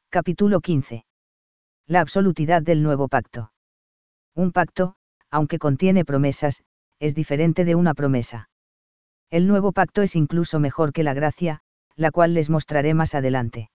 Capítulo 15. La absolutidad del nuevo pacto. Un pacto, aunque contiene promesas, es diferente de una promesa. El nuevo pacto es incluso mejor que la gracia, la cual les mostraré más adelante.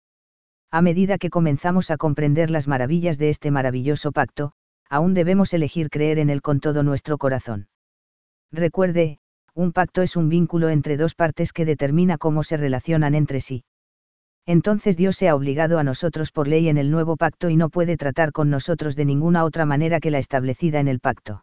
A medida que comenzamos a comprender las maravillas de este maravilloso pacto, aún debemos elegir creer en él con todo nuestro corazón. Recuerde, un pacto es un vínculo entre dos partes que determina cómo se relacionan entre sí. Entonces Dios se ha obligado a nosotros por ley en el nuevo pacto y no puede tratar con nosotros de ninguna otra manera que la establecida en el pacto.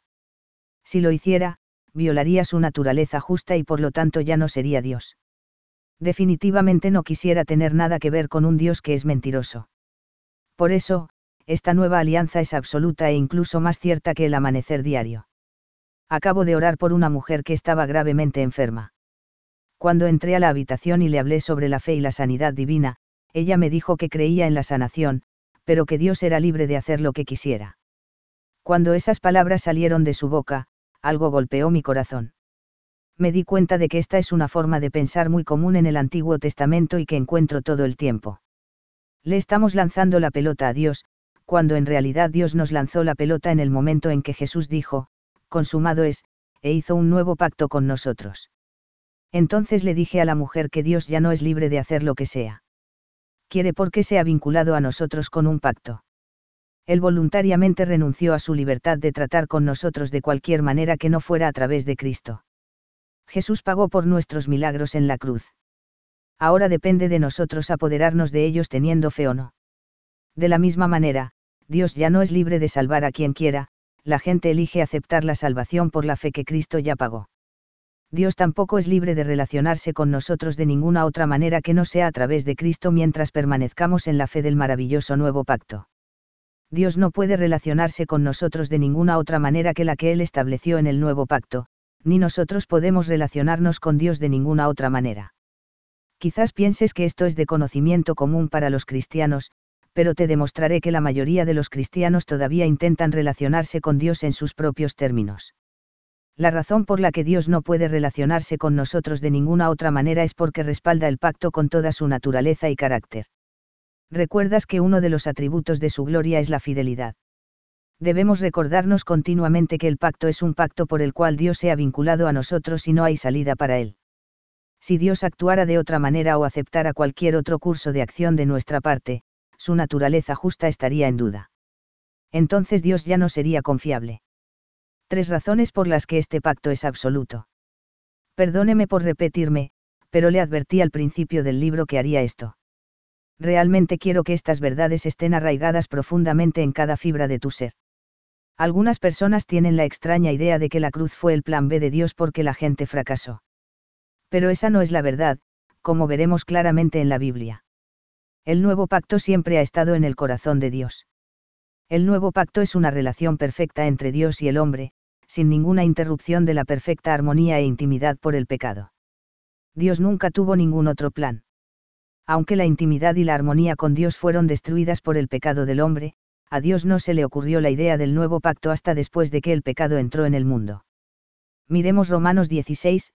Si lo hiciera, violaría su naturaleza justa y por lo tanto ya no sería Dios. Definitivamente no quisiera tener nada que ver con un Dios que es mentiroso. Por eso, esta nueva alianza es absoluta e incluso más cierta que el amanecer diario. Acabo de orar por una mujer que estaba gravemente enferma. Cuando entré a la habitación y le hablé sobre la fe y la sanidad divina, ella me dijo que creía en la sanación, pero que Dios era libre de hacer lo que quisiera. Cuando esas palabras salieron de su boca, algo golpeó mi corazón. Me di cuenta de que esta es una forma de pensar muy común en el Antiguo Testamento y que encuentro todo el tiempo. Le estamos lanzando la pelota a Dios, cuando en realidad Dios nos lanzó la pelota en el momento en que Jesús dijo, consumado es, e hizo un nuevo pacto con nosotros. Entonces le dije a la mujer que Dios ya no es libre de hacer lo que sea. Quiere porque se ha vinculado a nosotros con un pacto. Él voluntariamente renunció a su libertad de tratar con nosotros de cualquier manera que no fuera a través de Cristo. Jesús pagó por nuestros milagros en la cruz. Ahora depende de nosotros apoderarnos de ellos teniendo fe o no. De la misma manera, Dios ya no es libre de salvar a quien quiera, la gente elige aceptar la salvación por la fe que Cristo ya pagó. Dios tampoco es libre de relacionarse con nosotros de ninguna otra manera que no sea a través de Cristo mientras permanezcamos en la fe del maravilloso nuevo pacto. Dios no puede relacionarse con nosotros de ninguna otra manera que la que Él estableció en el nuevo pacto, ni nosotros podemos relacionarnos con Dios de ninguna otra manera. Quizás pienses que esto es de conocimiento común para los cristianos, pero te demostraré que la mayoría de los cristianos todavía intentan relacionarse con Dios en sus propios términos. La razón por la que Dios no puede relacionarse con nosotros de ninguna otra manera es porque respalda el pacto con toda su naturaleza y carácter. ¿Recuerdas que uno de los atributos de su gloria es la fidelidad? Debemos recordarnos continuamente que el pacto es un pacto por el cual Dios se ha vinculado a nosotros y no hay salida para él. Si Dios actuara de otra manera o aceptara cualquier otro curso de acción de nuestra parte, su naturaleza justa estaría en duda. Entonces Dios ya no sería confiable. 3 razones por las que este pacto es absoluto. Perdóneme por repetirme, pero le advertí al principio del libro que haría esto. Realmente quiero que estas verdades estén arraigadas profundamente en cada fibra de tu ser. Algunas personas tienen la extraña idea de que la cruz fue el plan B de Dios porque la gente fracasó. Pero esa no es la verdad, como veremos claramente en la Biblia. El nuevo pacto siempre ha estado en el corazón de Dios. El nuevo pacto es una relación perfecta entre Dios y el hombre, sin ninguna interrupción de la perfecta armonía e intimidad por el pecado. Dios nunca tuvo ningún otro plan. Aunque la intimidad y la armonía con Dios fueron destruidas por el pecado del hombre, a Dios no se le ocurrió la idea del nuevo pacto hasta después de que el pecado entró en el mundo. Miremos Romanos 16,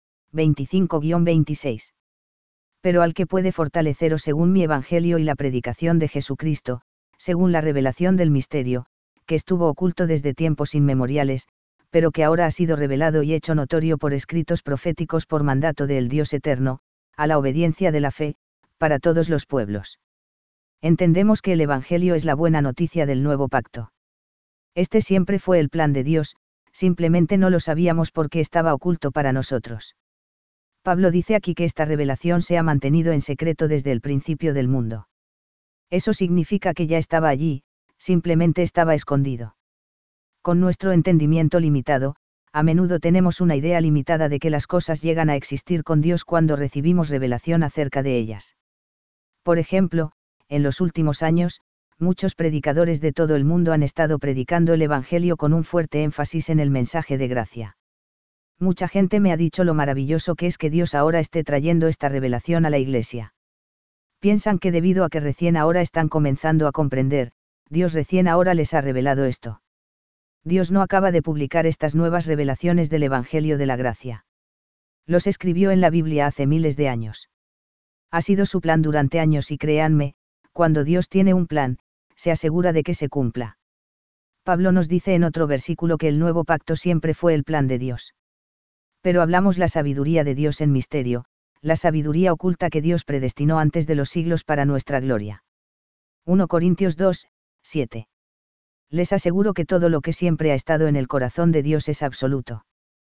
25-26. Pero al que puede fortaleceros según mi evangelio y la predicación de Jesucristo, según la revelación del misterio, que estuvo oculto desde tiempos inmemoriales, pero que ahora ha sido revelado y hecho notorio por escritos proféticos por mandato del Dios eterno, a la obediencia de la fe, para todos los pueblos. Entendemos que el Evangelio es la buena noticia del nuevo pacto. Este siempre fue el plan de Dios, simplemente no lo sabíamos porque estaba oculto para nosotros. Pablo dice aquí que esta revelación se ha mantenido en secreto desde el principio del mundo. Eso significa que ya estaba allí, simplemente estaba escondido. Con nuestro entendimiento limitado, a menudo tenemos una idea limitada de que las cosas llegan a existir con Dios cuando recibimos revelación acerca de ellas. Por ejemplo, en los últimos años, muchos predicadores de todo el mundo han estado predicando el Evangelio con un fuerte énfasis en el mensaje de gracia. Mucha gente me ha dicho lo maravilloso que es que Dios ahora esté trayendo esta revelación a la Iglesia. Piensan que debido a que recién ahora están comenzando a comprender, Dios recién ahora les ha revelado esto. Dios no acaba de publicar estas nuevas revelaciones del Evangelio de la Gracia. Los escribió en la Biblia hace miles de años. Ha sido su plan durante años y créanme, cuando Dios tiene un plan, se asegura de que se cumpla. Pablo nos dice en otro versículo que el nuevo pacto siempre fue el plan de Dios. Pero hablamos la sabiduría de Dios en misterio, la sabiduría oculta que Dios predestinó antes de los siglos para nuestra gloria. 1 Corintios 2, 7. Les aseguro que todo lo que siempre ha estado en el corazón de Dios es absoluto.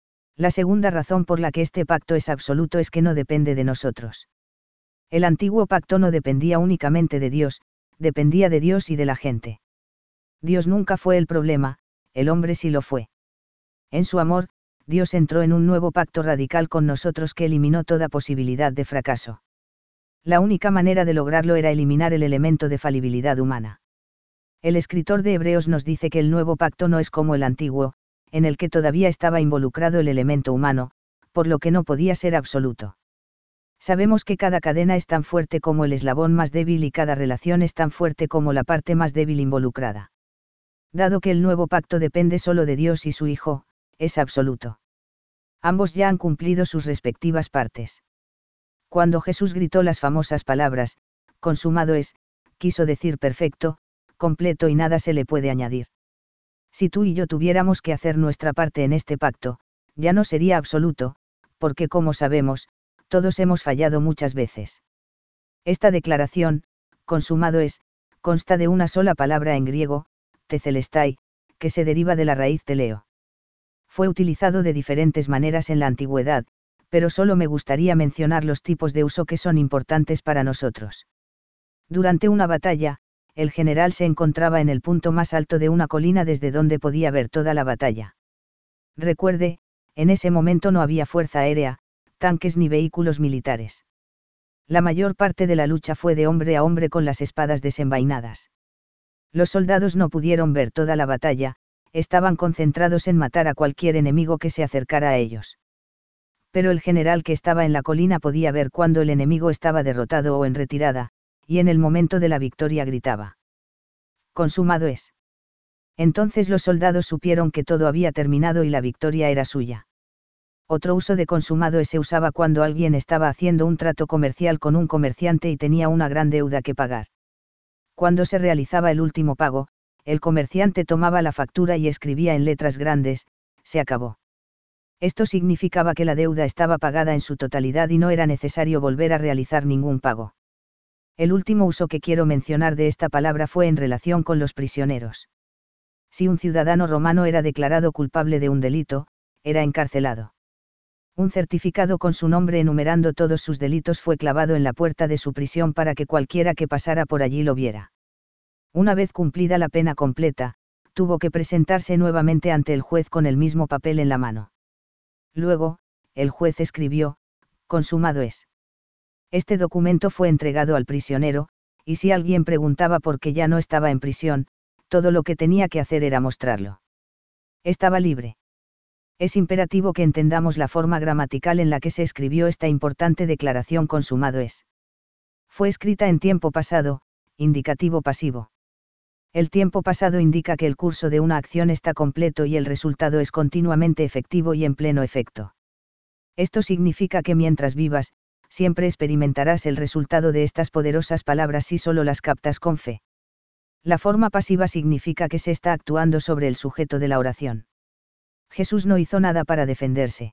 La segunda razón por la que este pacto es absoluto es que no depende de nosotros. El antiguo pacto no dependía únicamente de Dios, dependía de Dios y de la gente. Dios nunca fue el problema, el hombre sí lo fue. En su amor, Dios entró en un nuevo pacto radical con nosotros que eliminó toda posibilidad de fracaso. La única manera de lograrlo era eliminar el elemento de falibilidad humana. El escritor de Hebreos nos dice que el nuevo pacto no es como el antiguo, en el que todavía estaba involucrado el elemento humano, por lo que no podía ser absoluto. Sabemos que cada cadena es tan fuerte como el eslabón más débil y cada relación es tan fuerte como la parte más débil involucrada. Dado que el nuevo pacto depende solo de Dios y su Hijo, es absoluto. Ambos ya han cumplido sus respectivas partes. Cuando Jesús gritó las famosas palabras, consumado es, quiso decir perfecto, completo y nada se le puede añadir. Si tú y yo tuviéramos que hacer nuestra parte en este pacto, ya no sería absoluto, porque como sabemos, todos hemos fallado muchas veces. Esta declaración, consumado es, consta de una sola palabra en griego, tetelestai, que se deriva de la raíz teleo. Fue utilizado de diferentes maneras en la antigüedad, pero solo me gustaría mencionar los tipos de uso que son importantes para nosotros. Durante una batalla, el general se encontraba en el punto más alto de una colina desde donde podía ver toda la batalla. Recuerde, en ese momento no había fuerza aérea, tanques ni vehículos militares. La mayor parte de la lucha fue de hombre a hombre con las espadas desenvainadas. Los soldados no pudieron ver toda la batalla, estaban concentrados en matar a cualquier enemigo que se acercara a ellos. Pero el general que estaba en la colina podía ver cuando el enemigo estaba derrotado o en retirada, y en el momento de la victoria gritaba: consumado es. Entonces los soldados supieron que todo había terminado y la victoria era suya. Otro uso de consumado es se usaba cuando alguien estaba haciendo un trato comercial con un comerciante y tenía una gran deuda que pagar. Cuando se realizaba el último pago, el comerciante tomaba la factura y escribía en letras grandes: se acabó. Esto significaba que la deuda estaba pagada en su totalidad y no era necesario volver a realizar ningún pago. El último uso que quiero mencionar de esta palabra fue en relación con los prisioneros. Si un ciudadano romano era declarado culpable de un delito, era encarcelado. Un certificado con su nombre enumerando todos sus delitos fue clavado en la puerta de su prisión para que cualquiera que pasara por allí lo viera. Una vez cumplida la pena completa, tuvo que presentarse nuevamente ante el juez con el mismo papel en la mano. Luego, el juez escribió: consumado es. Este documento fue entregado al prisionero, y si alguien preguntaba por qué ya no estaba en prisión, todo lo que tenía que hacer era mostrarlo. Estaba libre. Es imperativo que entendamos la forma gramatical en la que se escribió esta importante declaración: consumado es. Fue escrita en tiempo pasado, indicativo pasivo. El tiempo pasado indica que el curso de una acción está completo y el resultado es continuamente efectivo y en pleno efecto. Esto significa que mientras vivas, siempre experimentarás el resultado de estas poderosas palabras si solo las captas con fe. La forma pasiva significa que se está actuando sobre el sujeto de la oración. Jesús no hizo nada para defenderse.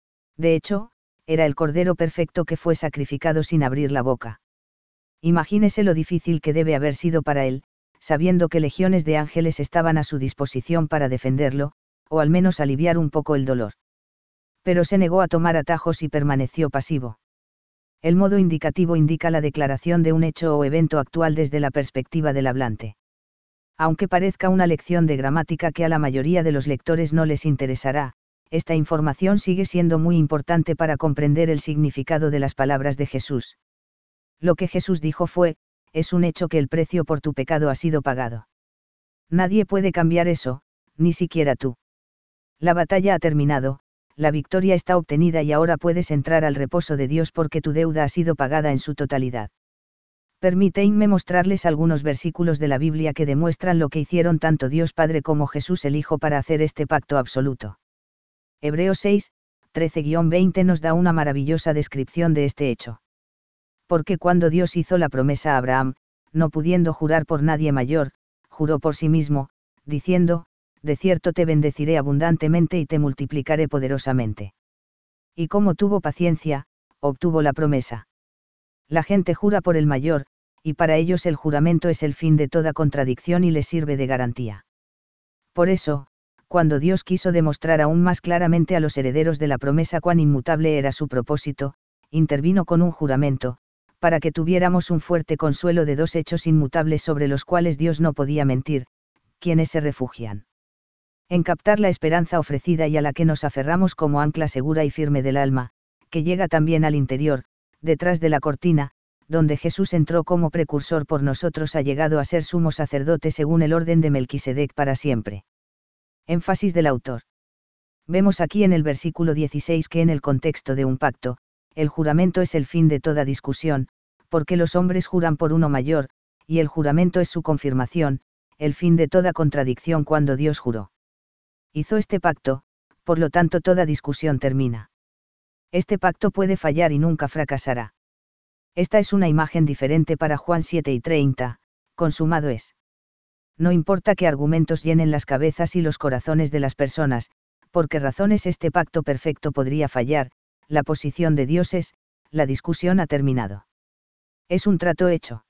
De hecho, era el Cordero perfecto que fue sacrificado sin abrir la boca. Imagínese lo difícil que debe haber sido para él, sabiendo que legiones de ángeles estaban a su disposición para defenderlo, o al menos aliviar un poco el dolor. Pero se negó a tomar atajos y permaneció pasivo. El modo indicativo indica la declaración de un hecho o evento actual desde la perspectiva del hablante. Aunque parezca una lección de gramática que a la mayoría de los lectores no les interesará, esta información sigue siendo muy importante para comprender el significado de las palabras de Jesús. Lo que Jesús dijo fue: es un hecho que el precio por tu pecado ha sido pagado. Nadie puede cambiar eso, ni siquiera tú. La batalla ha terminado, la victoria está obtenida y ahora puedes entrar al reposo de Dios porque tu deuda ha sido pagada en su totalidad. Permítanme mostrarles algunos versículos de la Biblia que demuestran lo que hicieron tanto Dios Padre como Jesús el Hijo para hacer este pacto absoluto. Hebreos 6, 13-20 nos da una maravillosa descripción de este hecho. Porque cuando Dios hizo la promesa a Abraham, no pudiendo jurar por nadie mayor, juró por sí mismo, diciendo, de cierto te bendeciré abundantemente y te multiplicaré poderosamente. Y como tuvo paciencia, obtuvo la promesa. La gente jura por el mayor, y para ellos el juramento es el fin de toda contradicción y les sirve de garantía. Por eso, cuando Dios quiso demostrar aún más claramente a los herederos de la promesa cuán inmutable era su propósito, intervino con un juramento, para que tuviéramos un fuerte consuelo de dos hechos inmutables sobre los cuales Dios no podía mentir, quienes se refugian en captar la esperanza ofrecida y a la que nos aferramos como ancla segura y firme del alma, que llega también al interior, detrás de la cortina, donde Jesús entró como precursor por nosotros, ha llegado a ser sumo sacerdote según el orden de Melquisedec para siempre. Énfasis del autor. Vemos aquí en el versículo 16 que en el contexto de un pacto, el juramento es el fin de toda discusión, porque los hombres juran por uno mayor, y el juramento es su confirmación, el fin de toda contradicción cuando Dios juró. Hizo este pacto, por lo tanto toda discusión termina. Este pacto puede fallar y nunca fracasará. Esta es una imagen diferente para Juan 7:30, consumado es. No importa qué argumentos llenen las cabezas y los corazones de las personas, por qué razones este pacto perfecto podría fallar, la posición de Dios es, la discusión ha terminado. Es un trato hecho.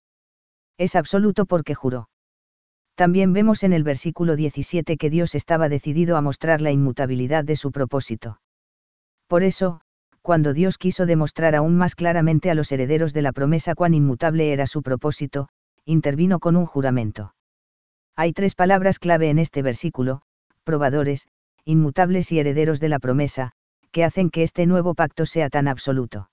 Es absoluto porque juró. También vemos en el versículo 17 que Dios estaba decidido a mostrar la inmutabilidad de su propósito. Por eso, cuando Dios quiso demostrar aún más claramente a los herederos de la promesa cuán inmutable era su propósito, intervino con un juramento. Hay tres palabras clave en este versículo: probadores, inmutables y herederos de la promesa, que hacen que este nuevo pacto sea tan absoluto.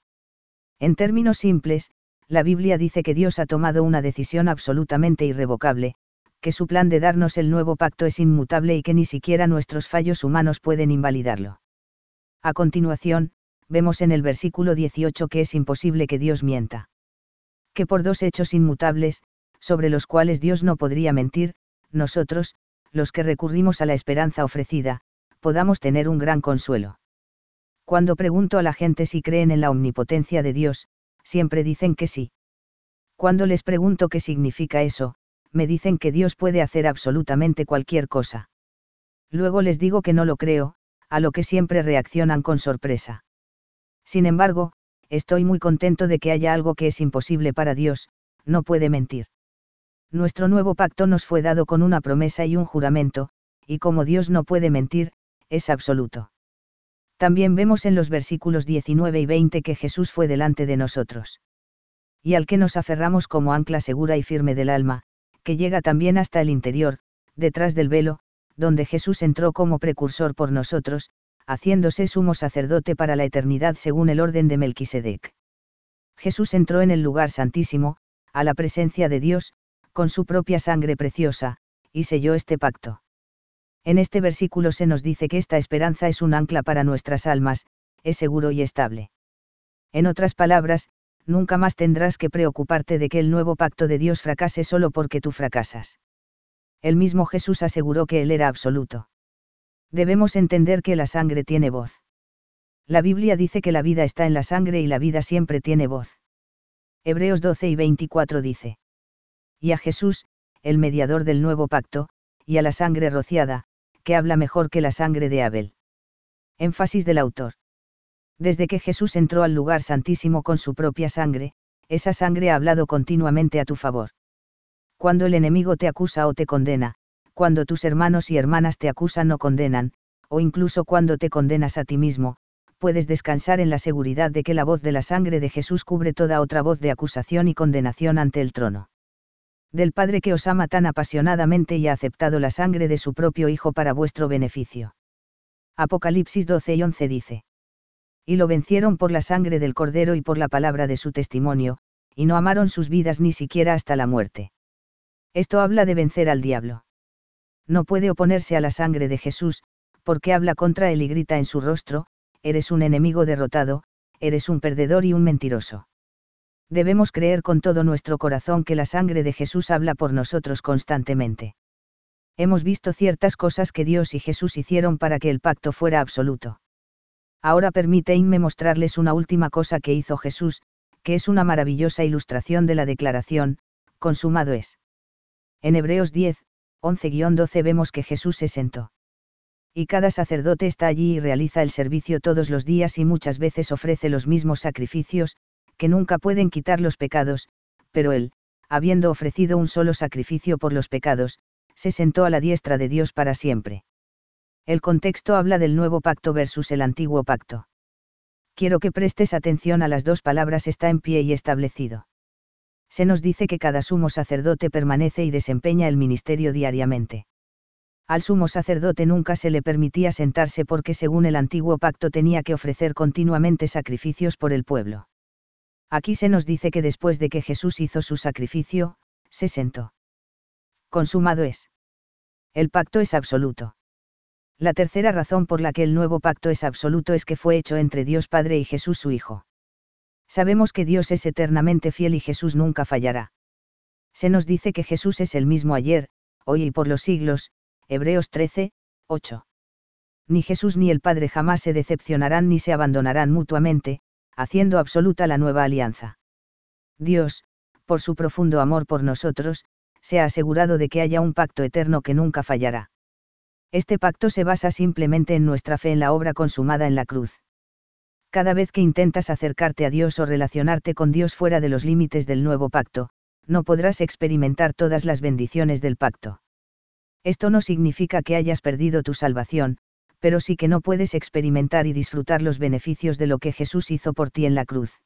En términos simples, la Biblia dice que Dios ha tomado una decisión absolutamente irrevocable, que su plan de darnos el nuevo pacto es inmutable y que ni siquiera nuestros fallos humanos pueden invalidarlo. A continuación, vemos en el versículo 18 que es imposible que Dios mienta. Que por dos hechos inmutables, sobre los cuales Dios no podría mentir, nosotros, los que recurrimos a la esperanza ofrecida, podamos tener un gran consuelo. Cuando pregunto a la gente si creen en la omnipotencia de Dios, siempre dicen que sí. Cuando les pregunto qué significa eso, me dicen que Dios puede hacer absolutamente cualquier cosa. Luego les digo que no lo creo, a lo que siempre reaccionan con sorpresa. Sin embargo, estoy muy contento de que haya algo que es imposible para Dios, no puede mentir. Nuestro nuevo pacto nos fue dado con una promesa y un juramento, y como Dios no puede mentir, es absoluto. También vemos en los versículos 19 y 20 que Jesús fue delante de nosotros. Y al que nos aferramos como ancla segura y firme del alma, que llega también hasta el interior, detrás del velo, donde Jesús entró como precursor por nosotros, haciéndose sumo sacerdote para la eternidad según el orden de Melquisedec. Jesús entró en el lugar santísimo, a la presencia de Dios, con su propia sangre preciosa, y selló este pacto. En este versículo se nos dice que esta esperanza es un ancla para nuestras almas, es seguro y estable. En otras palabras, nunca más tendrás que preocuparte de que el nuevo pacto de Dios fracase solo porque tú fracasas. El mismo Jesús aseguró que Él era absoluto. Debemos entender que la sangre tiene voz. La Biblia dice que la vida está en la sangre y la vida siempre tiene voz. Hebreos 12:24 dice. Y a Jesús, el mediador del nuevo pacto, y a la sangre rociada, que habla mejor que la sangre de Abel. Énfasis del autor. Desde que Jesús entró al lugar santísimo con su propia sangre, esa sangre ha hablado continuamente a tu favor. Cuando el enemigo te acusa o te condena, cuando tus hermanos y hermanas te acusan o condenan, o incluso cuando te condenas a ti mismo, puedes descansar en la seguridad de que la voz de la sangre de Jesús cubre toda otra voz de acusación y condenación ante el trono del Padre que os ama tan apasionadamente y ha aceptado la sangre de su propio Hijo para vuestro beneficio. Apocalipsis 12:11 dice. Y lo vencieron por la sangre del Cordero y por la palabra de su testimonio, y no amaron sus vidas ni siquiera hasta la muerte. Esto habla de vencer al diablo. No puede oponerse a la sangre de Jesús, porque habla contra él y grita en su rostro, eres un enemigo derrotado, eres un perdedor y un mentiroso. Debemos creer con todo nuestro corazón que la sangre de Jesús habla por nosotros constantemente. Hemos visto ciertas cosas que Dios y Jesús hicieron para que el pacto fuera absoluto. Ahora permítanme mostrarles una última cosa que hizo Jesús, que es una maravillosa ilustración de la declaración, consumado es. En Hebreos 10, 11-12 vemos que Jesús se sentó. Y cada sacerdote está allí y realiza el servicio todos los días y muchas veces ofrece los mismos sacrificios, que nunca pueden quitar los pecados, pero él, habiendo ofrecido un solo sacrificio por los pecados, se sentó a la diestra de Dios para siempre. El contexto habla del nuevo pacto versus el antiguo pacto. Quiero que prestes atención a las dos palabras está en pie y establecido. Se nos dice que cada sumo sacerdote permanece y desempeña el ministerio diariamente. Al sumo sacerdote nunca se le permitía sentarse porque según el antiguo pacto tenía que ofrecer continuamente sacrificios por el pueblo. Aquí se nos dice que después de que Jesús hizo su sacrificio, se sentó. Consumado es. El pacto es absoluto. La tercera razón por la que el nuevo pacto es absoluto es que fue hecho entre Dios Padre y Jesús su Hijo. Sabemos que Dios es eternamente fiel y Jesús nunca fallará. Se nos dice que Jesús es el mismo ayer, hoy y por los siglos, Hebreos 13, 8. Ni Jesús ni el Padre jamás se decepcionarán ni se abandonarán mutuamente, haciendo absoluta la nueva alianza. Dios, por su profundo amor por nosotros, se ha asegurado de que haya un pacto eterno que nunca fallará. Este pacto se basa simplemente en nuestra fe en la obra consumada en la cruz. Cada vez que intentas acercarte a Dios o relacionarte con Dios fuera de los límites del nuevo pacto, no podrás experimentar todas las bendiciones del pacto. Esto no significa que hayas perdido tu salvación, pero sí que no puedes experimentar y disfrutar los beneficios de lo que Jesús hizo por ti en la cruz.